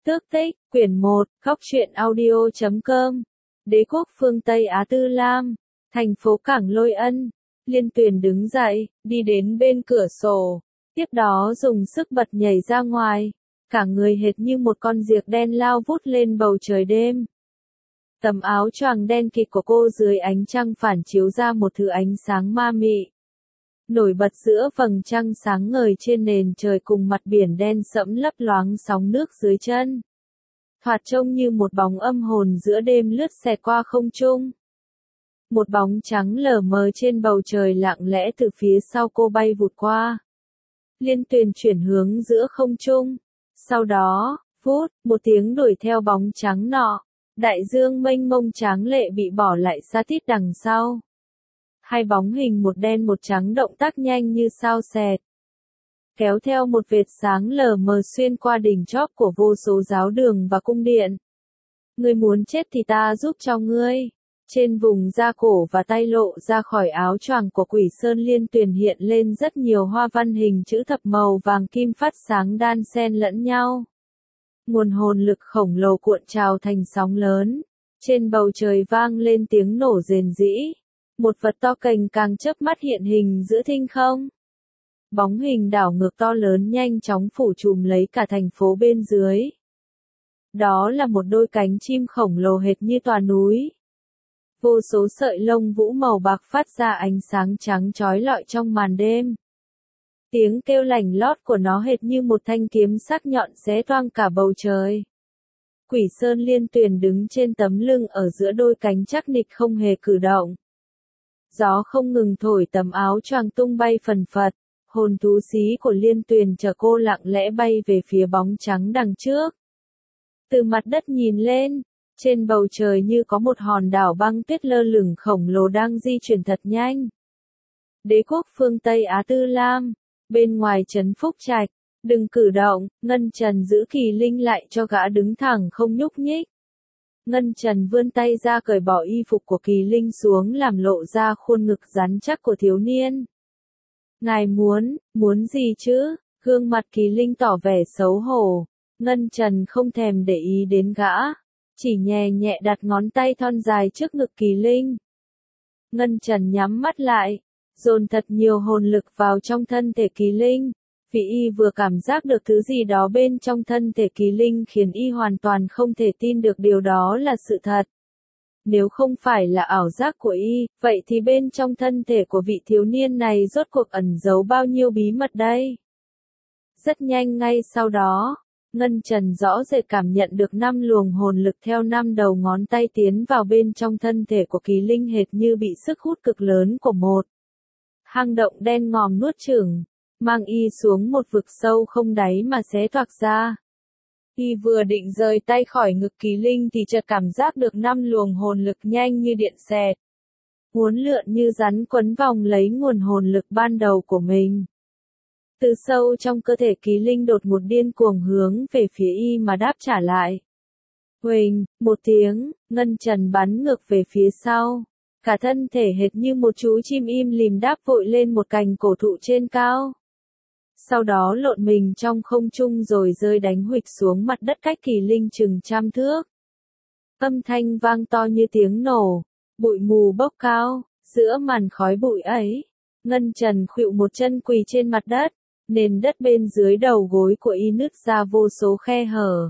Tước Tích, quyển 1, Góc truyện audio.com. Đế quốc phương Tây Á Tư Lam, thành phố Cảng Lôi Ân. Liên Tuyền đứng dậy, đi đến bên cửa sổ, tiếp đó dùng sức bật nhảy ra ngoài, cả người hệt như một con diệc đen lao vút lên bầu trời đêm. Tấm áo choàng đen kịt của cô dưới ánh trăng phản chiếu ra một thứ ánh sáng ma mị, nổi bật giữa vầng trăng sáng ngời trên nền trời cùng mặt biển đen sẫm lấp loáng sóng nước dưới chân. Thoạt trông như một bóng âm hồn giữa đêm lướt xẹt qua không trung. Một bóng trắng lờ mờ trên bầu trời lặng lẽ từ phía sau cô bay vụt qua. Liên Tuyền chuyển hướng giữa không trung. Sau đó, vút, một tiếng đuổi theo bóng trắng nọ. Đại dương mênh mông tráng lệ bị bỏ lại xa tít đằng sau. Hai bóng hình một đen một trắng động tác nhanh như sao xẹt, kéo theo một vệt sáng lờ mờ xuyên qua đỉnh chóp của vô số giáo đường và cung điện. Ngươi muốn chết thì ta giúp cho ngươi. Trên vùng da cổ và tay lộ ra khỏi áo choàng của Quỷ Sơn Liên Tuyền hiện lên rất nhiều hoa văn hình chữ thập màu vàng kim phát sáng đan xen lẫn nhau. Nguồn hồn lực khổng lồ cuộn trào thành sóng lớn. Trên bầu trời vang lên tiếng nổ rền rĩ. Một vật to cành càng chớp mắt hiện hình giữa thinh không. Bóng hình đảo ngược to lớn nhanh chóng phủ trùm lấy cả thành phố bên dưới. Đó là một đôi cánh chim khổng lồ hệt như tòa núi. Vô số sợi lông vũ màu bạc phát ra ánh sáng trắng chói lọi trong màn đêm. Tiếng kêu lành lót của nó hệt như một thanh kiếm sắc nhọn xé toang cả bầu trời. Quỷ Sơn Liên Tuyền đứng trên tấm lưng ở giữa đôi cánh chắc nịch không hề cử động. Gió không ngừng thổi tấm áo choàng tung bay phần phật. Hồn thú xí của Liên Tuyền chở cô lặng lẽ bay về phía bóng trắng đằng trước. Từ mặt đất nhìn lên, trên bầu trời như có một hòn đảo băng tuyết lơ lửng khổng lồ đang di chuyển thật nhanh. Đế quốc phương Tây Á Tư Lam, bên ngoài trấn Phúc Trạch, đừng cử động, Ngân Trần giữ kỳ linh lại cho gã đứng thẳng không nhúc nhích. Ngân Trần vươn tay ra cởi bỏ y phục của kỳ linh xuống làm lộ ra khuôn ngực rắn chắc của thiếu niên. Ngài muốn gì chứ? Gương mặt kỳ linh tỏ vẻ xấu hổ. Ngân Trần không thèm để ý đến gã, chỉ nhẹ nhẹ đặt ngón tay thon dài trước ngực kỳ linh. Ngân Trần nhắm mắt lại, dồn thật nhiều hồn lực vào trong thân thể kỳ linh. Vì y vừa cảm giác được thứ gì đó bên trong thân thể kỳ linh khiến y hoàn toàn không thể tin được điều đó là sự thật. Nếu không phải là ảo giác của y, vậy thì bên trong thân thể của vị thiếu niên này rốt cuộc ẩn giấu bao nhiêu bí mật đây? Rất nhanh ngay sau đó, Ngân Trần rõ rệt cảm nhận được 5 luồng hồn lực theo 5 đầu ngón tay tiến vào bên trong thân thể của kỳ linh hệt như bị sức hút cực lớn của một hang động đen ngòm nuốt chửng, mang y xuống một vực sâu không đáy mà xé toạc ra. Y vừa định rời tay khỏi ngực kỳ linh thì chợt cảm giác được 5 luồng hồn lực nhanh như điện xẹt, uốn lượn như rắn quấn vòng lấy nguồn hồn lực ban đầu của mình. Từ sâu trong cơ thể kỳ linh đột ngột điên cuồng hướng về phía y mà đáp trả lại. Huỳnh, một tiếng, Ngân Trần bắn ngược về phía sau. Cả thân thể hệt như một chú chim im lìm đáp vội lên một cành cổ thụ trên cao. Sau đó lộn mình trong không trung rồi rơi đánh huỵch xuống mặt đất cách kỳ linh chừng 100 thước. Âm thanh vang to như tiếng nổ, bụi mù bốc cao, giữa màn khói bụi ấy, Ngân Trần khuỵu một chân quỳ trên mặt đất, nền đất bên dưới đầu gối của y nứt ra vô số khe hở.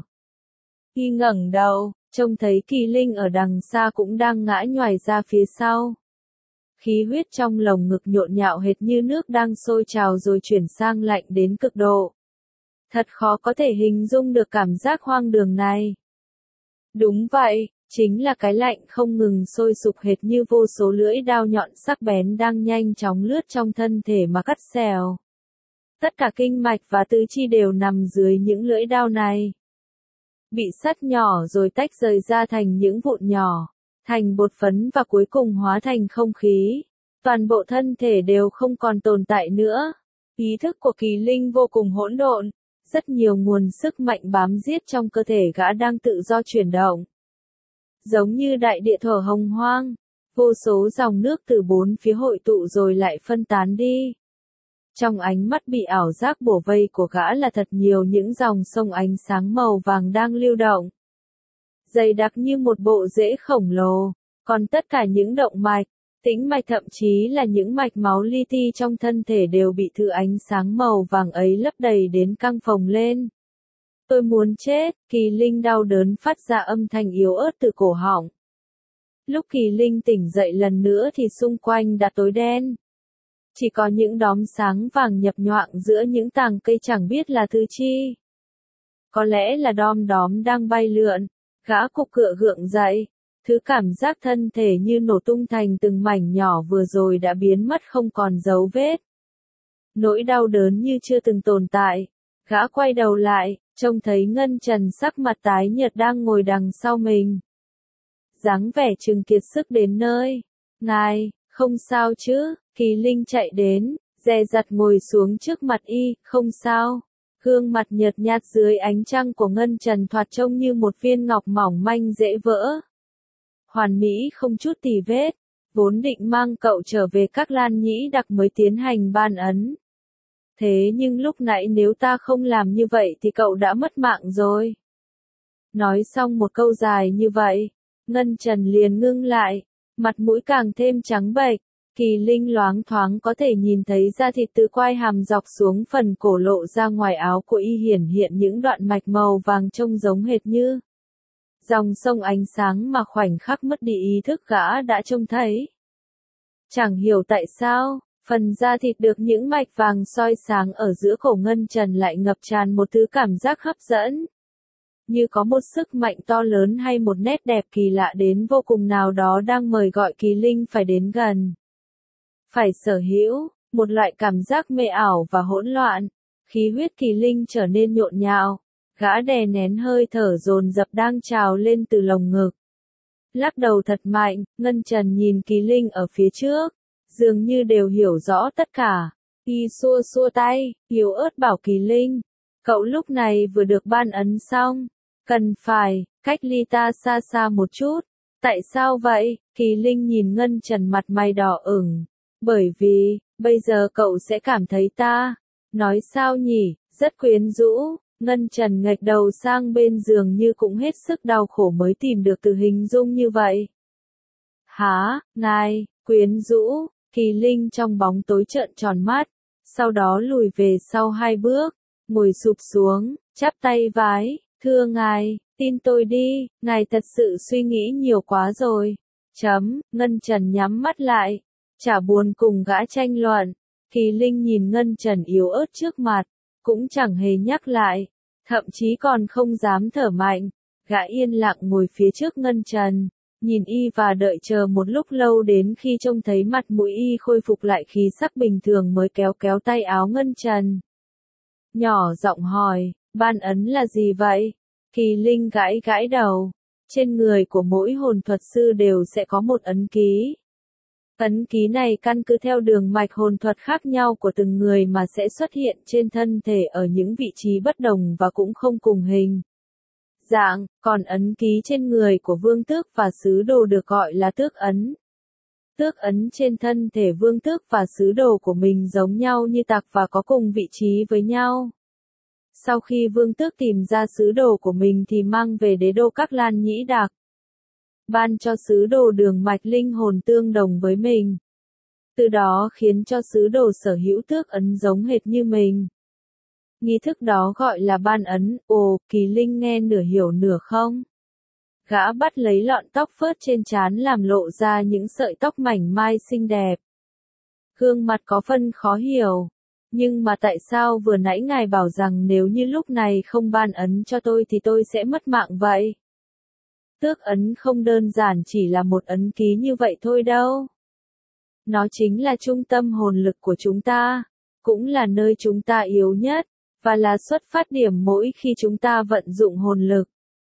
Y ngẩng đầu, trông thấy kỳ linh ở đằng xa cũng đang ngã nhoài ra phía sau. Khí huyết trong lồng ngực nhộn nhạo hệt như nước đang sôi trào rồi chuyển sang lạnh đến cực độ. Thật khó có thể hình dung được cảm giác hoang đường này. Đúng vậy, chính là cái lạnh không ngừng sôi sục hệt như vô số lưỡi đao nhọn sắc bén đang nhanh chóng lướt trong thân thể mà cắt xẻo. Tất cả kinh mạch và tứ chi đều nằm dưới những lưỡi đao này. Bị sắt nhỏ rồi tách rời ra thành những vụn nhỏ, thành bột phấn và cuối cùng hóa thành không khí. Toàn bộ thân thể đều không còn tồn tại nữa. Ý thức của kỳ linh vô cùng hỗn độn, rất nhiều nguồn sức mạnh bám giết trong cơ thể gã đang tự do chuyển động. Giống như đại địa thổ hồng hoang, vô số dòng nước từ bốn phía hội tụ rồi lại phân tán đi. Trong ánh mắt bị ảo giác bủa vây của gã là thật nhiều những dòng sông ánh sáng màu vàng đang lưu động. Dày đặc như một bộ rễ khổng lồ, còn tất cả những động mạch, tĩnh mạch thậm chí là những mạch máu li ti trong thân thể đều bị thứ ánh sáng màu vàng ấy lấp đầy đến căng phồng lên. Tôi muốn chết, Kỳ Linh đau đớn phát ra âm thanh yếu ớt từ cổ họng. Lúc Kỳ Linh tỉnh dậy lần nữa thì xung quanh đã tối đen. Chỉ có những đốm sáng vàng nhập nhoạng giữa những tàng cây chẳng biết là thứ chi. Có lẽ là đom đóm đang bay lượn, gã cục cựa gượng dậy. Thứ cảm giác thân thể như nổ tung thành từng mảnh nhỏ vừa rồi đã biến mất không còn dấu vết. Nỗi đau đớn như chưa từng tồn tại. Gã quay đầu lại, trông thấy Ngân Trần sắc mặt tái nhợt đang ngồi đằng sau mình. Dáng vẻ chừng kiệt sức đến nơi. Ngài, không sao chứ? Kỳ Linh chạy đến, dè dặt ngồi xuống trước mặt y, không sao. Gương mặt nhợt nhạt dưới ánh trăng của Ngân Trần thoạt trông như một viên ngọc mỏng manh dễ vỡ. Hoàn mỹ không chút tì vết, vốn định mang cậu trở về các Lan Nhĩ Đặc mới tiến hành ban ấn. Thế nhưng lúc nãy nếu ta không làm như vậy thì cậu đã mất mạng rồi. Nói xong một câu dài như vậy, Ngân Trần liền ngưng lại, mặt mũi càng thêm trắng bệch. Kỳ Linh loáng thoáng có thể nhìn thấy da thịt từ quai hàm dọc xuống phần cổ lộ ra ngoài áo của y hiển hiện những đoạn mạch màu vàng trông giống hệt như dòng sông ánh sáng mà khoảnh khắc mất đi ý thức gã đã trông thấy. Chẳng hiểu tại sao, phần da thịt được những mạch vàng soi sáng ở giữa cổ Ngân Trần lại ngập tràn một thứ cảm giác hấp dẫn. Như có một sức mạnh to lớn hay một nét đẹp kỳ lạ đến vô cùng nào đó đang mời gọi Kỳ Linh phải đến gần. Phải sở hữu, một loại cảm giác mê ảo và hỗn loạn, khí huyết Kỳ Linh trở nên nhộn nhạo, gã đè nén hơi thở dồn dập đang trào lên từ lồng ngực. Lắc đầu thật mạnh, Ngân Trần nhìn Kỳ Linh ở phía trước, dường như đều hiểu rõ tất cả. Y xua xua tay, yếu ớt bảo Kỳ Linh, cậu lúc này vừa được ban ấn xong, cần phải cách ly ta xa xa một chút. Tại sao vậy? Kỳ Linh nhìn Ngân Trần mặt mày đỏ ửng. Bởi vì, bây giờ cậu sẽ cảm thấy ta. Nói sao nhỉ, rất quyến rũ. Ngân Trần nghệch đầu sang bên giường như cũng hết sức đau khổ mới tìm được từ hình dung như vậy. Hả, ngài, quyến rũ, Kỳ Linh trong bóng tối trợn tròn mắt, sau đó lùi về sau 2 bước, ngồi sụp xuống, chắp tay vái, thưa ngài, tin tôi đi, ngài thật sự suy nghĩ nhiều quá rồi. Ngân Trần nhắm mắt lại, chả buồn cùng gã tranh luận. Kỳ Linh nhìn Ngân Trần yếu ớt trước mặt, cũng chẳng hề nhắc lại, thậm chí còn không dám thở mạnh. Gã yên lặng ngồi phía trước Ngân Trần, nhìn y và đợi chờ một lúc lâu đến khi trông thấy mặt mũi y khôi phục lại khí sắc bình thường mới kéo kéo tay áo Ngân Trần. Nhỏ giọng hỏi, ban ấn là gì vậy? Kỳ Linh gãi gãi đầu. Trên người của mỗi hồn thuật sư đều sẽ có một ấn ký. Ấn ký này căn cứ theo đường mạch hồn thuật khác nhau của từng người mà sẽ xuất hiện trên thân thể ở những vị trí bất đồng và cũng không cùng hình dạng, còn ấn ký trên người của vương tước và sứ đồ được gọi là tước ấn. Tước ấn trên thân thể vương tước và sứ đồ của mình giống nhau như tặc và có cùng vị trí với nhau. Sau khi vương tước tìm ra sứ đồ của mình thì mang về đế đô các Lan Nhĩ Đặc. Ban cho sứ đồ đường mạch linh hồn tương đồng với mình. Từ đó khiến cho sứ đồ sở hữu tước ấn giống hệt như mình. Nghi thức đó gọi là ban ấn. Ồ, Kỳ Linh nghe nửa hiểu nửa không. Gã bắt lấy lọn tóc phớt trên trán làm lộ ra những sợi tóc mảnh mai xinh đẹp. Gương mặt có phân khó hiểu. Nhưng mà tại sao vừa nãy ngài bảo rằng nếu như lúc này không ban ấn cho tôi thì tôi sẽ mất mạng vậy? Tước ấn không đơn giản chỉ là một ấn ký như vậy thôi đâu. Nó chính là trung tâm hồn lực của chúng ta, cũng là nơi chúng ta yếu nhất, và là xuất phát điểm mỗi khi chúng ta vận dụng hồn lực.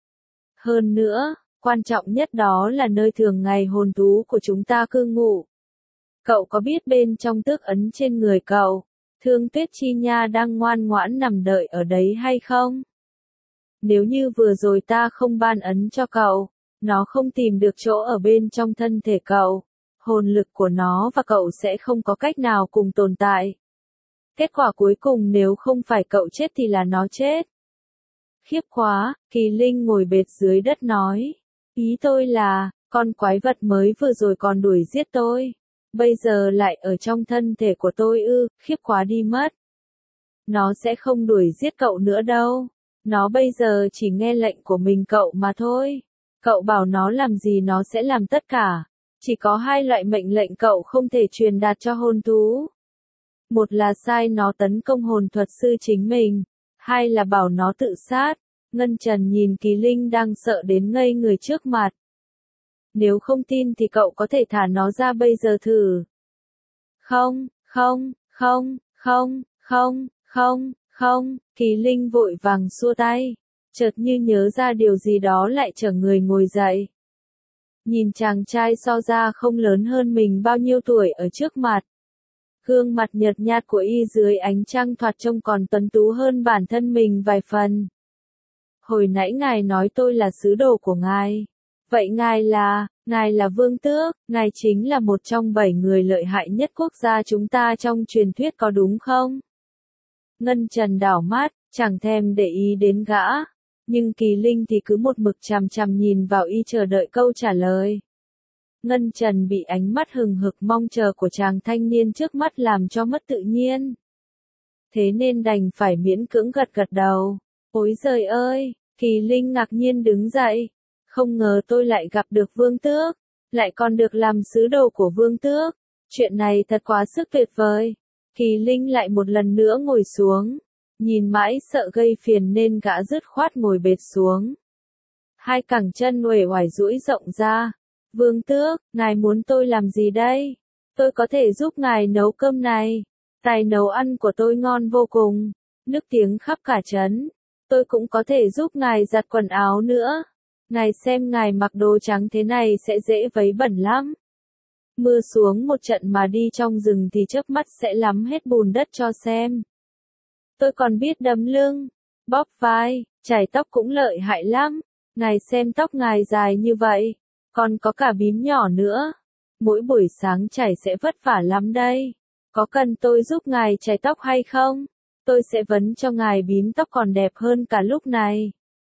Hơn nữa, quan trọng nhất đó là nơi thường ngày hồn thú của chúng ta cư ngụ. Cậu có biết bên trong tước ấn trên người cậu, Thương Tuyết Chi Nha đang ngoan ngoãn nằm đợi ở đấy hay không? Nếu như vừa rồi ta không ban ấn cho cậu, nó không tìm được chỗ ở bên trong thân thể cậu, hồn lực của nó và cậu sẽ không có cách nào cùng tồn tại. Kết quả cuối cùng nếu không phải cậu chết thì là nó chết. Khiếp quá, Kỳ Linh ngồi bệt dưới đất nói. Ý tôi là, con quái vật mới vừa rồi còn đuổi giết tôi. Bây giờ lại ở trong thân thể của tôi ư, khiếp quá đi mất. Nó sẽ không đuổi giết cậu nữa đâu. Nó bây giờ chỉ nghe lệnh của mình cậu mà thôi. Cậu bảo nó làm gì nó sẽ làm tất cả. Chỉ có hai loại mệnh lệnh cậu không thể truyền đạt cho hồn thú. Một là sai nó tấn công hồn thuật sư chính mình. Hai là bảo nó tự sát. Ngân Trần nhìn Kỳ Linh đang sợ đến ngây người trước mặt. Nếu không tin thì cậu có thể thả nó ra bây giờ thử. Không, không, không, không, không, không, không, Kỳ Linh vội vàng xua tay. Chợt như nhớ ra điều gì đó lại chở người ngồi dậy. Nhìn chàng trai so ra không lớn hơn mình bao nhiêu tuổi ở trước mặt. Gương mặt nhợt nhạt của y dưới ánh trăng thoạt trông còn tuấn tú hơn bản thân mình vài phần. Hồi nãy ngài nói tôi là sứ đồ của ngài. Vậy ngài là Vương Tước, ngài chính là một trong 7 người lợi hại nhất quốc gia chúng ta trong truyền thuyết có đúng không? Ngân Trần đảo mắt, chẳng thèm để ý đến gã. Nhưng Kỳ Linh thì cứ một mực chằm chằm nhìn vào y chờ đợi câu trả lời. Ngân Trần bị ánh mắt hừng hực mong chờ của chàng thanh niên trước mắt làm cho mất tự nhiên. Thế nên đành phải miễn cưỡng gật gật đầu. Ôi giời ơi, Kỳ Linh ngạc nhiên đứng dậy. Không ngờ tôi lại gặp được Vương Tước, lại còn được làm sứ đồ của Vương Tước. Chuyện này thật quá sức tuyệt vời. Kỳ Linh lại một lần nữa ngồi xuống. Nhìn mãi sợ gây phiền nên gã dứt khoát ngồi bệt xuống. Hai cẳng chân uể oải duỗi rộng ra. Vương Tước, ngài muốn tôi làm gì đây? Tôi có thể giúp ngài nấu cơm này. Tài nấu ăn của tôi ngon vô cùng. Nức tiếng khắp cả trấn. Tôi cũng có thể giúp ngài giặt quần áo nữa. Ngài xem ngài mặc đồ trắng thế này sẽ dễ vấy bẩn lắm. Mưa xuống một trận mà đi trong rừng thì chớp mắt sẽ lắm hết bùn đất cho xem. Tôi còn biết đấm lưng, bóp vai, chải tóc cũng lợi hại lắm. Ngài xem tóc ngài dài như vậy, còn có cả bím nhỏ nữa. Mỗi buổi sáng chải sẽ vất vả lắm đây. Có cần tôi giúp ngài chải tóc hay không? Tôi sẽ vấn cho ngài bím tóc còn đẹp hơn cả lúc này.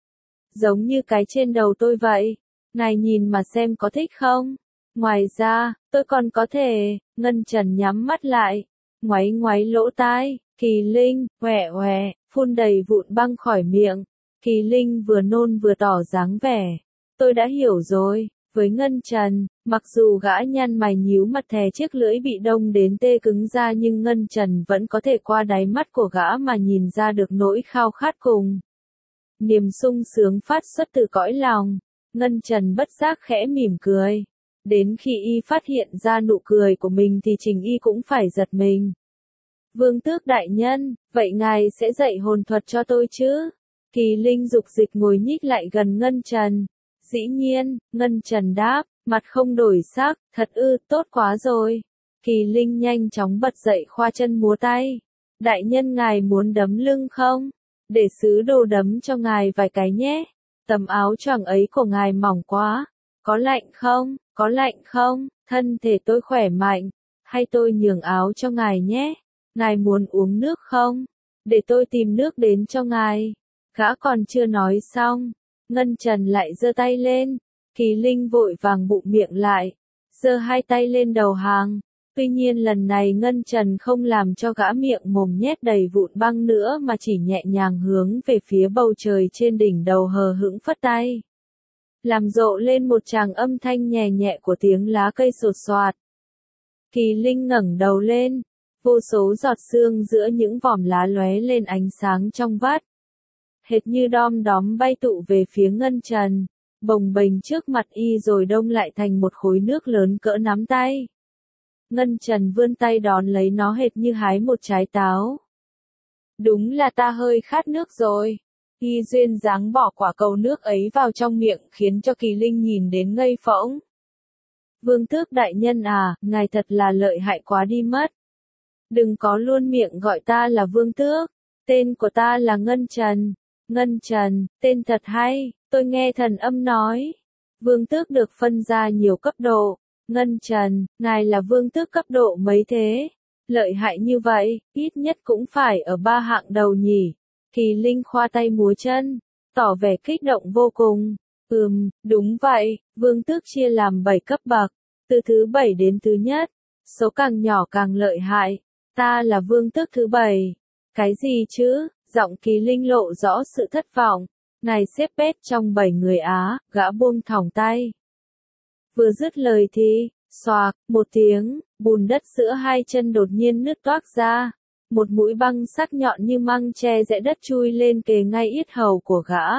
Giống như cái trên đầu tôi vậy. Ngài nhìn mà xem có thích không? Ngoài ra, tôi còn có thể, Ngân Trần nhắm mắt lại, ngoáy ngoáy lỗ tai, Kỳ Linh, oẹ oẹ, phun đầy vụn băng khỏi miệng. Kỳ Linh vừa nôn vừa tỏ dáng vẻ. Tôi đã hiểu rồi, với Ngân Trần, mặc dù gã nhăn mày nhíu mặt thè chiếc lưỡi bị đông đến tê cứng ra nhưng Ngân Trần vẫn có thể qua đáy mắt của gã mà nhìn ra được nỗi khao khát cùng. Niềm sung sướng phát xuất từ cõi lòng. Ngân Trần bất giác khẽ mỉm cười. Đến khi y phát hiện ra nụ cười của mình thì chính y cũng phải giật mình. Vương Tước đại nhân, vậy ngài sẽ dạy hồn thuật cho tôi chứ? Kỳ Linh dục dịch ngồi nhích lại gần Ngân Trần. Dĩ nhiên, Ngân Trần đáp, mặt không đổi sắc, thật ư, tốt quá rồi. Kỳ Linh nhanh chóng bật dậy khoa chân múa tay. Đại nhân ngài muốn đấm lưng không? Để sứ đồ đấm cho ngài vài cái nhé. Tấm áo choàng ấy của ngài mỏng quá. Có lạnh không? Có lạnh không? Thân thể tôi khỏe mạnh. Hay tôi nhường áo cho ngài nhé? Ngài muốn uống nước không? Để tôi tìm nước đến cho ngài. Gã còn chưa nói xong. Ngân Trần lại giơ tay lên. Kỳ Linh vội vàng bụm miệng lại. Giơ hai tay lên đầu hàng. Tuy nhiên lần này Ngân Trần không làm cho gã miệng mồm nhét đầy vụn băng nữa mà chỉ nhẹ nhàng hướng về phía bầu trời trên đỉnh đầu hờ hững phất tay. Làm rộ lên một tràng âm thanh nhẹ nhẹ của tiếng lá cây sột soạt. Kỳ Linh ngẩng đầu lên. Vô số giọt sương giữa những vòm lá lóe lên ánh sáng trong vắt. Hệt như đom đóm bay tụ về phía Ngân Trần. Bồng bềnh trước mặt y rồi đông lại thành một khối nước lớn cỡ nắm tay. Ngân Trần vươn tay đón lấy nó hệt như hái một trái táo. Đúng là ta hơi khát nước rồi. Y duyên dáng bỏ quả cầu nước ấy vào trong miệng khiến cho Kỳ Linh nhìn đến ngây phỗng. Vương Tước đại nhân à, ngài thật là lợi hại quá đi mất. Đừng có luôn miệng gọi ta là Vương Tước. Tên của ta là Ngân Trần. Ngân Trần, tên thật hay, tôi nghe thần âm nói. Vương Tước được phân ra nhiều cấp độ. Ngân Trần, ngài là Vương Tước cấp độ mấy thế? Lợi hại như vậy, ít nhất cũng phải ở 3 hạng đầu nhỉ. Kỳ Linh khoa tay múa chân, tỏ vẻ kích động vô cùng. Đúng vậy, vương tước chia làm 7 cấp bậc, từ thứ 7 đến thứ nhất, số càng nhỏ càng lợi hại. Ta là vương tước thứ 7. Cái gì chứ? Giọng Kỳ Linh lộ rõ sự thất vọng. Ngài xếp bét trong 7 người Á, gã buông thõng tay. Vừa dứt lời thì, xoạc, một tiếng, bùn đất giữa hai chân đột nhiên nứt toác ra. Một mũi băng sắc nhọn như măng tre rẽ đất chui lên kề ngay yết hầu của gã.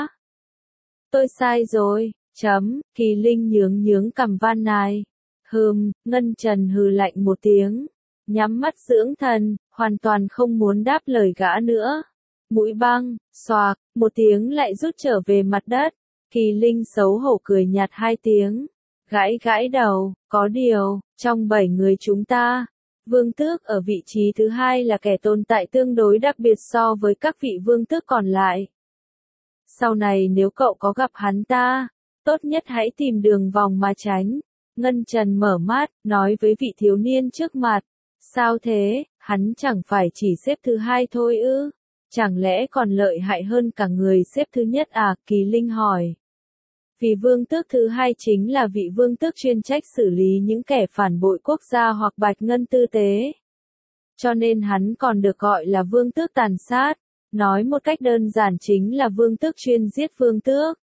Tôi sai rồi, Kỳ Linh nhướng cằm van nài. Ngân Trần hừ lạnh một tiếng, nhắm mắt dưỡng thần, hoàn toàn không muốn đáp lời gã nữa. Mũi băng, xoạc, một tiếng lại rút trở về mặt đất. Kỳ Linh xấu hổ cười nhạt 2 tiếng. Gãi đầu, có điều, trong 7 người chúng ta, vương tước ở vị trí thứ 2 là kẻ tồn tại tương đối đặc biệt so với các vị vương tước còn lại. Sau này nếu cậu có gặp hắn ta, tốt nhất hãy tìm đường vòng mà tránh. Ngân Trần mở mắt, nói với vị thiếu niên trước mặt. Sao thế, hắn chẳng phải chỉ xếp thứ 2 thôi ư? Chẳng lẽ còn lợi hại hơn cả người xếp thứ nhất à? Kỳ Linh hỏi. Vì vương tước thứ 2 chính là vị vương tước chuyên trách xử lý những kẻ phản bội quốc gia hoặc bạch ngân tư tế. Cho nên hắn còn được gọi là vương tước tàn sát. Nói một cách đơn giản chính là vương tước chuyên giết vương tước.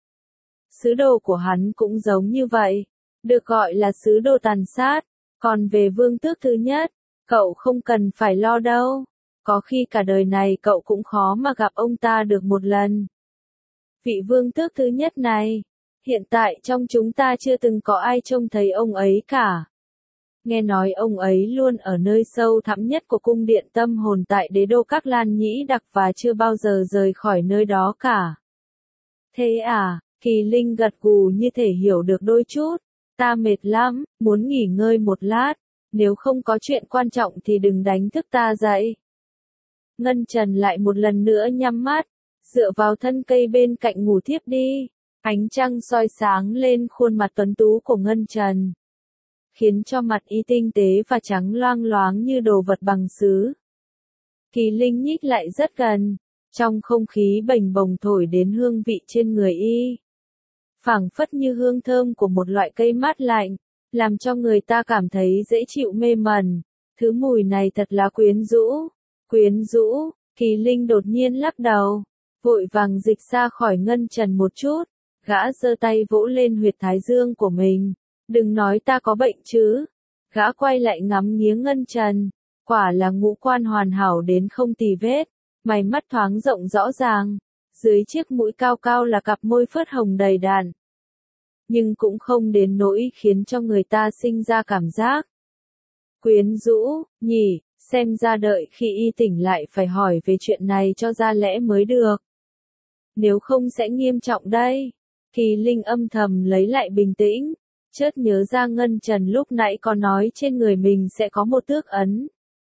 Sứ đồ của hắn cũng giống như vậy, được gọi là sứ đồ tàn sát. Còn về vương tước thứ nhất, cậu không cần phải lo đâu. Có khi cả đời này cậu cũng khó mà gặp ông ta được một lần. Vị vương tước thứ nhất này, hiện tại trong chúng ta chưa từng có ai trông thấy ông ấy cả. Nghe nói ông ấy luôn ở nơi sâu thẳm nhất của cung điện tâm hồn tại đế đô Các Lan Nhĩ Đặc và chưa bao giờ rời khỏi nơi đó cả. Thế à, Kỳ Linh gật gù như thể hiểu được đôi chút. Ta mệt lắm, muốn nghỉ ngơi một lát. Nếu không có chuyện quan trọng thì đừng đánh thức ta dậy. Ngân Trần lại một lần nữa nhắm mắt, dựa vào thân cây bên cạnh ngủ thiếp đi. Ánh trăng soi sáng lên khuôn mặt tuấn tú của Ngân Trần, khiến cho mặt y tinh tế và trắng loang loáng như đồ vật bằng sứ. Kỳ Linh nhích lại rất gần, trong không khí bềnh bồng thổi đến hương vị trên người y. Phảng phất như hương thơm của một loại cây mát lạnh, làm cho người ta cảm thấy dễ chịu mê mẩn. Thứ mùi này thật là quyến rũ. Quyến rũ, Kỳ Linh đột nhiên lắc đầu, vội vàng dịch ra khỏi Ngân Trần một chút. Gã giơ tay vỗ lên huyệt thái dương của mình. Đừng nói ta có bệnh chứ. Gã quay lại ngắm nghía Ngân Trần. Quả là ngũ quan hoàn hảo đến không tì vết. Mày mắt thoáng rộng rõ ràng. Dưới chiếc mũi cao cao là cặp môi phớt hồng đầy đặn. Nhưng cũng không đến nỗi khiến cho người ta sinh ra cảm giác quyến rũ, nhỉ. Xem ra đợi khi y tỉnh lại phải hỏi về chuyện này cho ra lẽ mới được. Nếu không sẽ nghiêm trọng đây. Kỳ Linh âm thầm lấy lại bình tĩnh, chợt nhớ ra Ngân Trần lúc nãy có nói trên người mình sẽ có một tước ấn.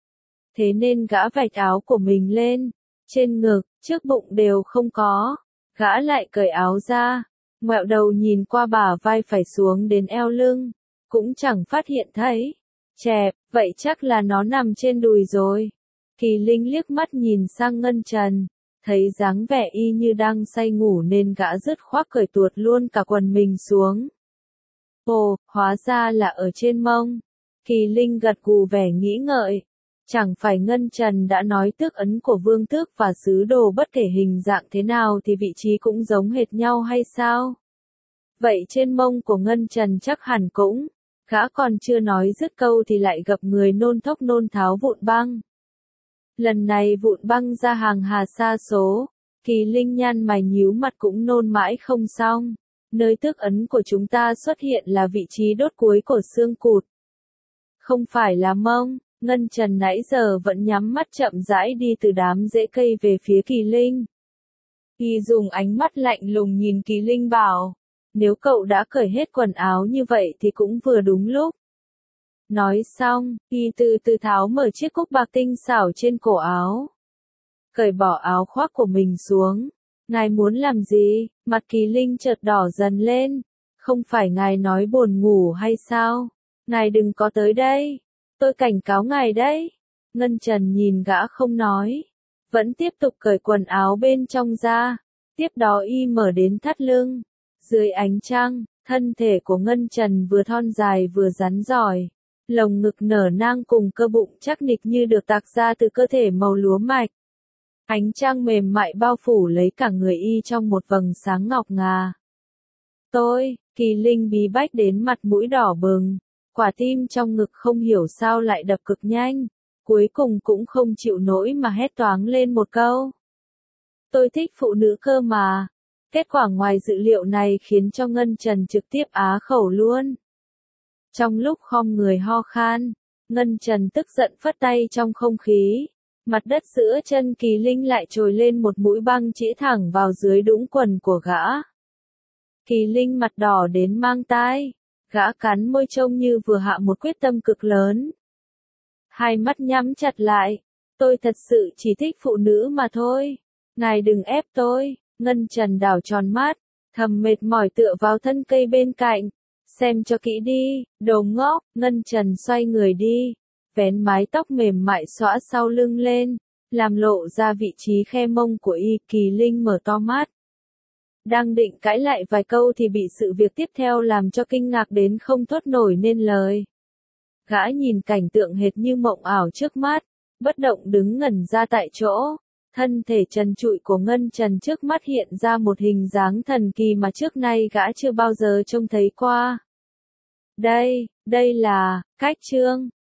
Thế nên gã vạch áo của mình lên, trên ngực, trước bụng đều không có. Gã lại cởi áo ra, ngoẹo đầu nhìn qua bả vai phải xuống đến eo lưng, cũng chẳng phát hiện thấy. Chẹp, vậy chắc là nó nằm trên đùi rồi. Kỳ Linh liếc mắt nhìn sang Ngân Trần, thấy dáng vẻ y như đang say ngủ nên gã dứt khoát cởi tuột luôn cả quần mình xuống. Ồ, hóa ra là ở trên mông. Kỳ Linh gật gù vẻ nghĩ ngợi. Chẳng phải Ngân Trần đã nói tước ấn của vương tước và sứ đồ bất kể hình dạng thế nào thì vị trí cũng giống hệt nhau hay sao? Vậy trên mông của Ngân Trần chắc hẳn cũng. Gã còn chưa nói dứt câu thì lại gặp người nôn thốc nôn tháo vụn băng. Lần này vụn băng ra hàng hà sa số. Kỳ Linh nhăn mày nhíu mặt cũng nôn mãi không xong. Nơi tước ấn của chúng ta xuất hiện là vị trí đốt cuối của xương cụt. Không phải là mông. Ngân Trần nãy giờ vẫn nhắm mắt chậm rãi đi từ đám rễ cây về phía Kỳ Linh. Y dùng ánh mắt lạnh lùng nhìn Kỳ Linh bảo. Nếu cậu đã cởi hết quần áo như vậy thì cũng vừa đúng lúc. Nói xong, y từ từ tháo mở chiếc cúc bạc tinh xảo trên cổ áo. Cởi bỏ áo khoác của mình xuống. Ngài muốn làm gì? Mặt Kỳ Linh chợt đỏ dần lên. Không phải ngài nói buồn ngủ hay sao? Ngài đừng có tới đây. Tôi cảnh cáo ngài đấy. Ngân Trần nhìn gã không nói, vẫn tiếp tục cởi quần áo bên trong ra, tiếp đó y mở đến thắt lưng. Dưới ánh trăng, thân thể của Ngân Trần vừa thon dài vừa rắn giỏi, lồng ngực nở nang cùng cơ bụng chắc nịch như được tạc ra từ cơ thể màu lúa mạch. Ánh trăng mềm mại bao phủ lấy cả người y trong một vầng sáng ngọc ngà. Kỳ Linh bí bách đến mặt mũi đỏ bừng, quả tim trong ngực không hiểu sao lại đập cực nhanh, cuối cùng cũng không chịu nổi mà hét toáng lên một câu. Tôi thích phụ nữ cơ mà. Kết quả ngoài dự liệu này khiến cho Ngân Trần trực tiếp á khẩu luôn. Trong lúc khom người ho khan, Ngân Trần tức giận phất tay trong không khí. Mặt đất giữa chân Kỳ Linh lại trồi lên một mũi băng chĩa thẳng vào dưới đũng quần của gã. Kỳ Linh mặt đỏ đến mang tai, gã cắn môi trông như vừa hạ một quyết tâm cực lớn. Hai mắt nhắm chặt lại, tôi thật sự chỉ thích phụ nữ mà thôi, ngài đừng ép tôi. Ngân Trần đảo tròn mắt, thầm mệt mỏi tựa vào thân cây bên cạnh, xem cho kỹ đi, đồ ngốc. Ngân Trần xoay người đi, vén mái tóc mềm mại xõa sau lưng lên, làm lộ ra vị trí khe mông của y. Kỳ Linh mở to mắt, đang định cãi lại vài câu thì bị sự việc tiếp theo làm cho kinh ngạc đến không thốt nổi nên lời. Gã nhìn cảnh tượng hệt như mộng ảo trước mắt, bất động đứng ngẩn ra tại chỗ. Thân thể trần trụi của Ngân Trần trước mắt hiện ra một hình dáng thần kỳ mà trước nay gã chưa bao giờ trông thấy qua. Đây là cách trương.